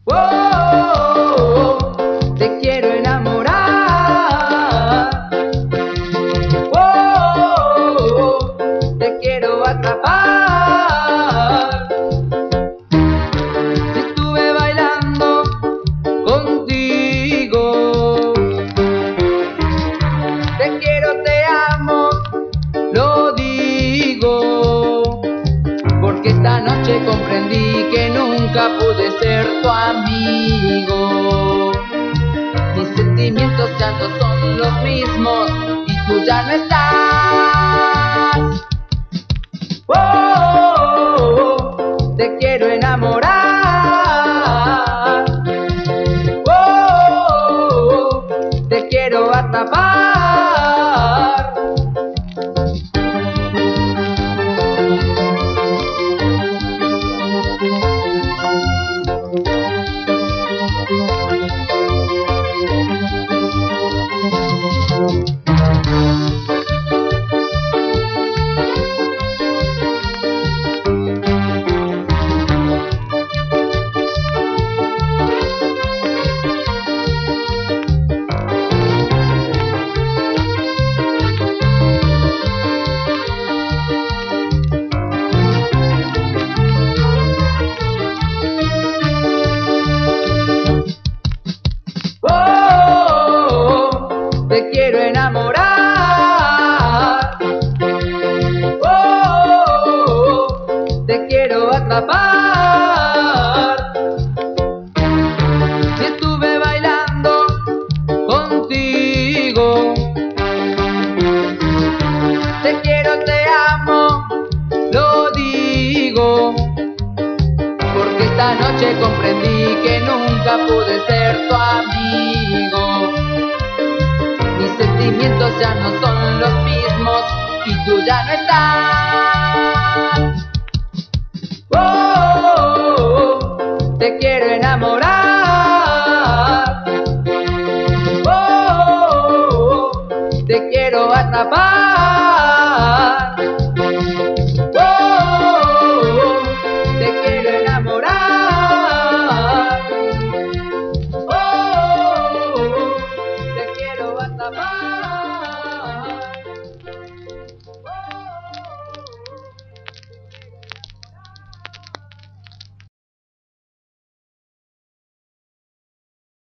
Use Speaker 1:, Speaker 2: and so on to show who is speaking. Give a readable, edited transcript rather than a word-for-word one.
Speaker 1: Oh, te quiero enamorar. Oh, te quiero atrapar. Estuve bailando contigo. Te quiero, te amo, lo digo. Porque esta noche comprendí que nunca pude ser tu amigo. Mis sentimientos ya no son los mismos y tú ya no estás. Oh, te quiero enamorar. Oh, te quiero atrapar. Te quiero enamorar. Oh, te quiero atrapar. Y estuve bailando contigo. Te quiero, te amo, lo digo. Porque esta noche comprendí que nunca pude ser tu amigo. Mis sentimientos ya no son los mismos y tú ya no estás. Oh, te quiero enamorar. Oh, te quiero atrapar. Oh, te quiero enamorar. Oh, te quiero atrapar.